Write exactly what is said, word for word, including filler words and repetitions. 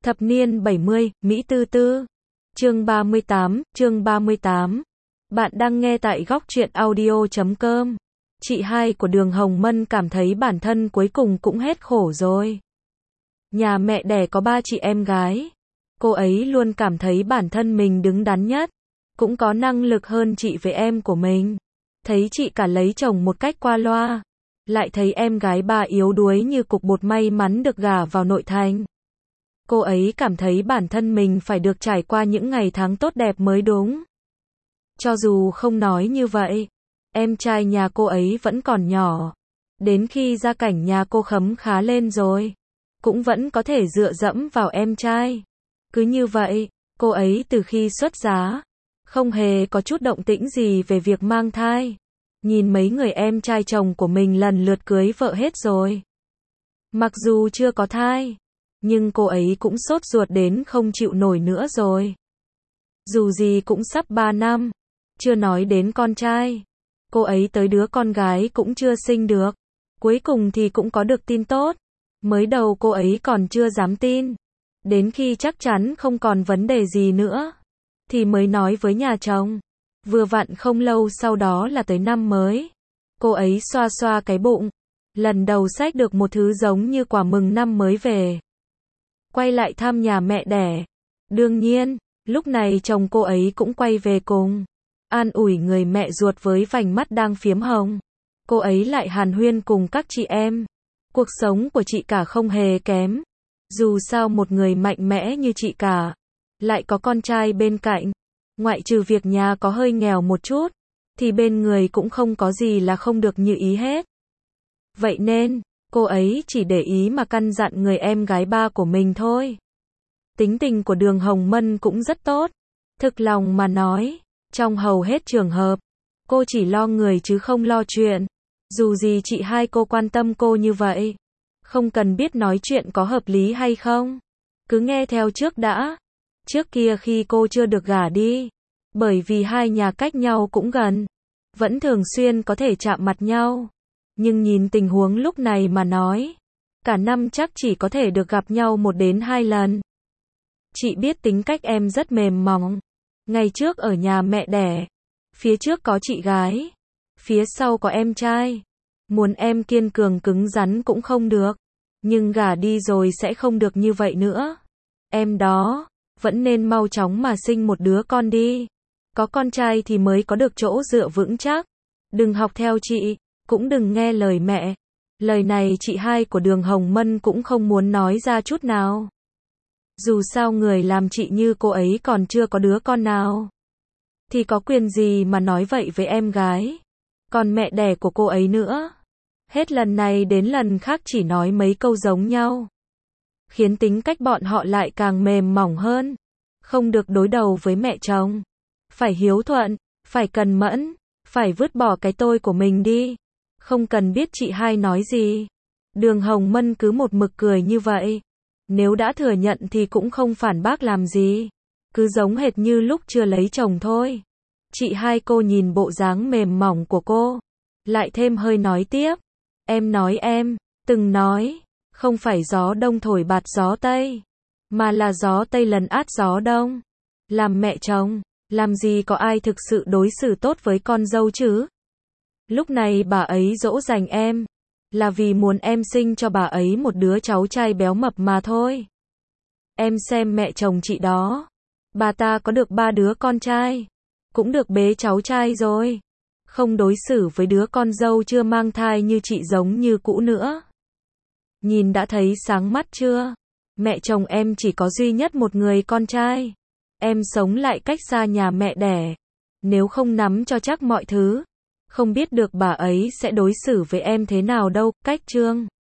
Thập niên bảy mươi, Mỹ Tư Tư. Chương ba mươi tám, chương ba mươi tám. Bạn đang nghe tại góc truyện audio chấm com. Chị hai của Đường Hồng Mân cảm thấy bản thân cuối cùng cũng hết khổ rồi. Nhà mẹ đẻ có ba chị em gái. Cô ấy luôn cảm thấy bản thân mình đứng đắn nhất, cũng có năng lực hơn chị với em của mình. Thấy chị cả lấy chồng một cách qua loa, lại thấy em gái bà yếu đuối như cục bột may mắn được gả vào nội thành. Cô ấy cảm thấy bản thân mình phải được trải qua những ngày tháng tốt đẹp mới đúng. Cho dù không nói như vậy, em trai nhà cô ấy vẫn còn nhỏ. Đến khi gia cảnh nhà cô khấm khá lên rồi, cũng vẫn có thể dựa dẫm vào em trai. Cứ như vậy, cô ấy từ khi xuất giá, không hề có chút động tĩnh gì về việc mang thai. Nhìn mấy người em trai chồng của mình lần lượt cưới vợ hết rồi. Mặc dù chưa có thai, nhưng cô ấy cũng sốt ruột đến không chịu nổi nữa rồi. Dù gì cũng sắp ba năm, chưa nói đến con trai. Cô ấy tới đứa con gái cũng chưa sinh được. Cuối cùng thì cũng có được tin tốt. Mới đầu cô ấy còn chưa dám tin. Đến khi chắc chắn không còn vấn đề gì nữa, thì mới nói với nhà chồng. Vừa vặn không lâu sau đó là tới năm mới. Cô ấy xoa xoa cái bụng. Lần đầu xách được một thứ giống như quà mừng năm mới về. Quay lại thăm nhà mẹ đẻ. Đương nhiên, lúc này chồng cô ấy cũng quay về cùng. An ủi người mẹ ruột với vành mắt đang phiếm hồng. Cô ấy lại hàn huyên cùng các chị em. Cuộc sống của chị cả không hề kém. Dù sao một người mạnh mẽ như chị cả, lại có con trai bên cạnh. Ngoại trừ việc nhà có hơi nghèo một chút, thì bên người cũng không có gì là không được như ý hết. Vậy nên, cô ấy chỉ để ý mà căn dặn người em gái ba của mình thôi. Tính tình của Đường Hồng Mân cũng rất tốt. Thực lòng mà nói, trong hầu hết trường hợp, cô chỉ lo người chứ không lo chuyện. Dù gì chị hai cô quan tâm cô như vậy, không cần biết nói chuyện có hợp lý hay không. Cứ nghe theo trước đã. Trước kia khi cô chưa được gả đi, bởi vì hai nhà cách nhau cũng gần, vẫn thường xuyên có thể chạm mặt nhau. Nhưng nhìn tình huống lúc này mà nói, cả năm chắc chỉ có thể được gặp nhau một đến hai lần. Chị biết tính cách em rất mềm mỏng. Ngày trước ở nhà mẹ đẻ, phía trước có chị gái, phía sau có em trai. Muốn em kiên cường cứng rắn cũng không được, nhưng gả đi rồi sẽ không được như vậy nữa. Em đó, vẫn nên mau chóng mà sinh một đứa con đi. Có con trai thì mới có được chỗ dựa vững chắc. Đừng học theo chị, cũng đừng nghe lời mẹ. Lời này chị hai của Đường Hồng Mân cũng không muốn nói ra chút nào. Dù sao người làm chị như cô ấy còn chưa có đứa con nào, thì có quyền gì mà nói vậy với em gái. Còn mẹ đẻ của cô ấy nữa, hết lần này đến lần khác chỉ nói mấy câu giống nhau, khiến tính cách bọn họ lại càng mềm mỏng hơn. Không được đối đầu với mẹ chồng, phải hiếu thuận, phải cần mẫn, phải vứt bỏ cái tôi của mình đi. Không cần biết chị hai nói gì, Đường Hồng Mân cứ một mực cười như vậy. Nếu đã thừa nhận thì cũng không phản bác làm gì, cứ giống hệt như lúc chưa lấy chồng thôi. Chị hai cô nhìn bộ dáng mềm mỏng của cô, lại thêm hơi nói tiếp. Em nói em, từng nói, không phải gió đông thổi bạt gió tây, mà là gió tây lần át gió đông. Làm mẹ chồng, làm gì có ai thực sự đối xử tốt với con dâu chứ? Lúc này bà ấy dỗ dành em, là vì muốn em sinh cho bà ấy một đứa cháu trai béo mập mà thôi. Em xem mẹ chồng chị đó, bà ta có được ba đứa con trai, cũng được bế cháu trai rồi. Không đối xử với đứa con dâu chưa mang thai như chị giống như cũ nữa. Nhìn đã thấy sáng mắt chưa? Mẹ chồng em chỉ có duy nhất một người con trai. Em sống lại cách xa nhà mẹ đẻ. Nếu không nắm cho chắc mọi thứ, không biết được bà ấy sẽ đối xử với em thế nào đâu. Cách chương